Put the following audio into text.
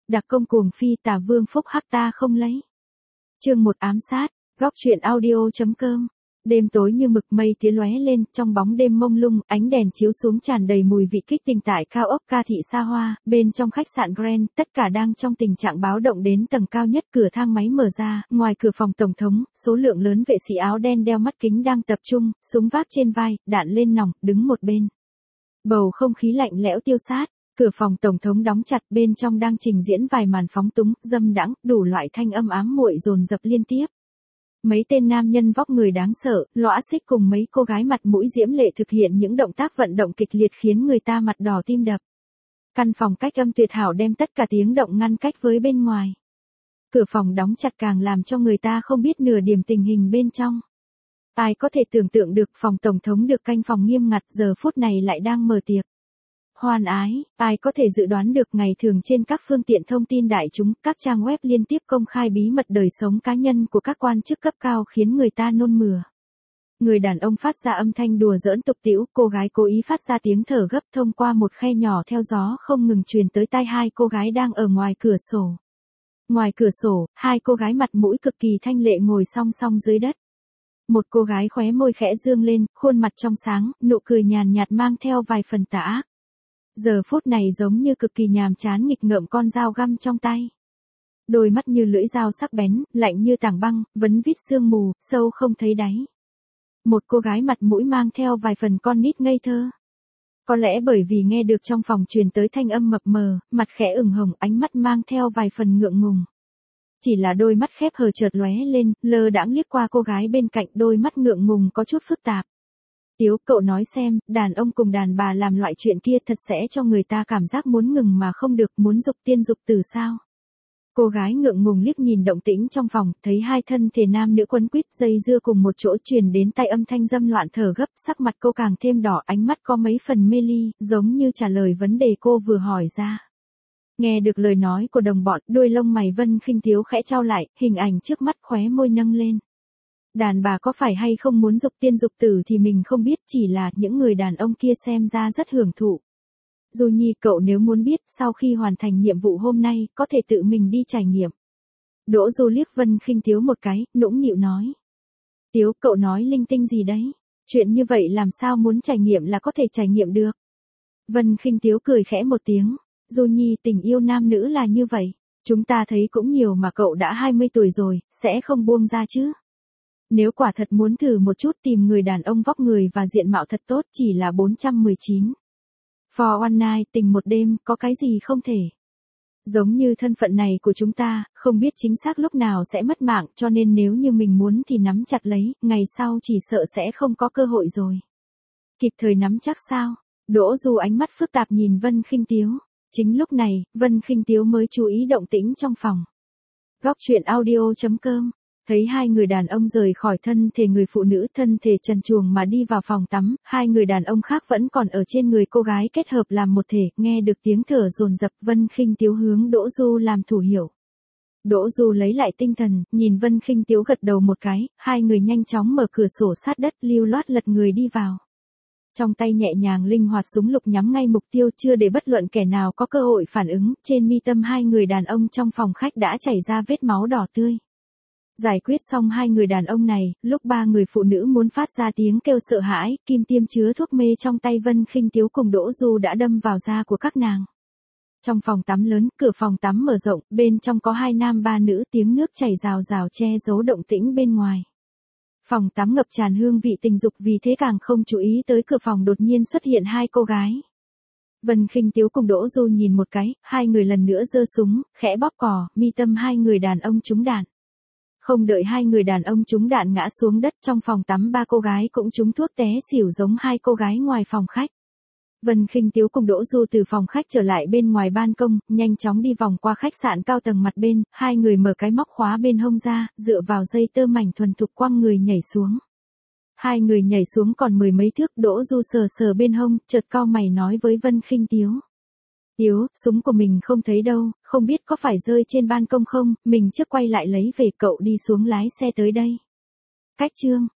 đặc công cuồng phi tà vương phúc hắc ta không lấy. Chương 1 ám sát, góc truyện audio.com. Đêm tối như mực, mây tía lóe lên, trong bóng đêm mông lung, ánh đèn chiếu xuống tràn đầy mùi vị kích tình tại cao ốc ca thị xa hoa, bên trong khách sạn Grand, tất cả đang trong tình trạng báo động đến tầng cao nhất, cửa thang máy mở ra, ngoài cửa phòng tổng thống, số lượng lớn vệ sĩ áo đen đeo mắt kính đang tập trung, súng vác trên vai, đạn lên nòng, đứng một bên. Bầu không khí lạnh lẽo tiêu sát, cửa phòng tổng thống đóng chặt, bên trong đang trình diễn vài màn phóng túng, dâm đãng, đủ loại thanh âm ám muội dồn dập liên tiếp. Mấy tên nam nhân vóc người đáng sợ, lõa xích cùng mấy cô gái mặt mũi diễm lệ thực hiện những động tác vận động kịch liệt khiến người ta mặt đỏ tim đập. Căn phòng cách âm tuyệt hảo đem tất cả tiếng động ngăn cách với bên ngoài. Cửa phòng đóng chặt càng làm cho người ta không biết nửa điểm tình hình bên trong. Ai có thể tưởng tượng được phòng tổng thống được canh phòng nghiêm ngặt giờ phút này lại đang mở tiệc hoan ái, ai có thể dự đoán được ngày thường trên các phương tiện thông tin đại chúng, các trang web liên tiếp công khai bí mật đời sống cá nhân của các quan chức cấp cao khiến người ta nôn mửa. Người đàn ông phát ra âm thanh đùa giỡn tục tĩu, cô gái cố ý phát ra tiếng thở gấp thông qua một khe nhỏ theo gió không ngừng truyền tới tai hai cô gái đang ở ngoài cửa sổ. Ngoài cửa sổ, hai cô gái mặt mũi cực kỳ thanh lệ ngồi song song dưới đất. Một cô gái khóe môi khẽ dương lên, khuôn mặt trong sáng, nụ cười nhàn nhạt mang theo vài phần tà ác. Giờ phút này giống như cực kỳ nhàm chán nghịch ngợm con dao găm trong tay. Đôi mắt như lưỡi dao sắc bén, lạnh như tảng băng, vấn vít sương mù, sâu không thấy đáy. Một cô gái mặt mũi mang theo vài phần con nít ngây thơ. Có lẽ bởi vì nghe được trong phòng truyền tới thanh âm mập mờ, mặt khẽ ửng hồng, ánh mắt mang theo vài phần ngượng ngùng. Chỉ là đôi mắt khép hờ chợt lóe lên, lơ đãng liếc qua cô gái bên cạnh, đôi mắt ngượng ngùng có chút phức tạp. Tiếu, cậu nói xem, đàn ông cùng đàn bà làm loại chuyện kia thật sẽ cho người ta cảm giác muốn ngừng mà không được, muốn dục tiên dục tử sao? Cô gái ngượng ngùng liếc nhìn động tĩnh trong phòng, thấy hai thân thể nam nữ quấn quýt dây dưa cùng một chỗ truyền đến tai âm thanh dâm loạn thở gấp, sắc mặt cô càng thêm đỏ, ánh mắt có mấy phần mê ly, giống như trả lời vấn đề cô vừa hỏi ra. Nghe được lời nói của đồng bọn, đuôi lông mày Vân Khinh Tiếu khẽ chau lại, hình ảnh trước mắt khóe môi nâng lên. Đàn bà có phải hay không muốn dục tiên dục tử thì mình không biết, chỉ là những người đàn ông kia xem ra rất hưởng thụ. Du Nhi, cậu nếu muốn biết, sau khi hoàn thành nhiệm vụ hôm nay, có thể tự mình đi trải nghiệm. Đỗ Du liếc Vân Khinh Tiếu một cái, nũng nịu nói. Tiếu, cậu nói linh tinh gì đấy? Chuyện như vậy làm sao muốn trải nghiệm là có thể trải nghiệm được? Vân Khinh Tiếu cười khẽ một tiếng. Du Nhi, tình yêu nam nữ là như vậy. Chúng ta thấy cũng nhiều mà cậu đã 20 tuổi rồi, sẽ không buông ra chứ? Nếu quả thật muốn thử một chút tìm người đàn ông vóc người và diện mạo thật tốt chỉ là 419. For one night, tình một đêm, có cái gì không thể. Giống như thân phận này của chúng ta, không biết chính xác lúc nào sẽ mất mạng cho nên nếu như mình muốn thì nắm chặt lấy, ngày sau chỉ sợ sẽ không có cơ hội rồi. Kịp thời nắm chắc sao? Đỗ Du ánh mắt phức tạp nhìn Vân Khinh Tiếu. Chính lúc này, Vân Khinh Tiếu mới chú ý động tĩnh trong phòng. Góc truyện audio.com. Thấy hai người đàn ông rời khỏi thân thể người phụ nữ, thân thể trần truồng mà đi vào phòng tắm, hai người đàn ông khác vẫn còn ở trên người cô gái kết hợp làm một thể, nghe được tiếng thở dồn dập, Vân Khinh Tiếu hướng Đỗ Du làm thủ hiệu. Đỗ Du lấy lại tinh thần, nhìn Vân Khinh Tiếu gật đầu một cái, hai người nhanh chóng mở cửa sổ sát đất, lưu loát lật người đi vào. Trong tay nhẹ nhàng linh hoạt súng lục nhắm ngay mục tiêu, chưa để bất luận kẻ nào có cơ hội phản ứng, trên mi tâm hai người đàn ông trong phòng khách đã chảy ra vết máu đỏ tươi. Giải quyết xong hai người đàn ông này, lúc ba người phụ nữ muốn phát ra tiếng kêu sợ hãi, kim tiêm chứa thuốc mê trong tay Vân Khinh Tiếu cùng Đỗ Du đã đâm vào da của các nàng. Trong phòng tắm lớn, cửa phòng tắm mở rộng, bên trong có hai nam ba nữ, tiếng nước chảy rào rào che giấu động tĩnh bên ngoài. Phòng tắm ngập tràn hương vị tình dục, vì thế càng không chú ý tới cửa phòng đột nhiên xuất hiện hai cô gái. Vân Khinh Tiếu cùng Đỗ Du nhìn một cái, hai người lần nữa giơ súng, khẽ bóp cò, mi tâm hai người đàn ông trúng đạn. Không đợi hai người đàn ông trúng đạn ngã xuống đất, trong phòng tắm ba cô gái cũng trúng thuốc té xỉu giống hai cô gái ngoài phòng khách. Vân Khinh Tiếu cùng Đỗ Du từ phòng khách trở lại bên ngoài ban công, nhanh chóng đi vòng qua khách sạn cao tầng mặt bên, hai người mở cái móc khóa bên hông ra, dựa vào dây tơ mảnh thuần thục quăng người nhảy xuống. Hai người nhảy xuống còn mười mấy thước, Đỗ Du sờ sờ bên hông, chợt cau mày nói với Vân Khinh Tiếu. Tiếu, súng của mình không thấy đâu, không biết có phải rơi trên ban công không, mình trước quay lại lấy về, cậu đi xuống lái xe tới đây. Cách chương.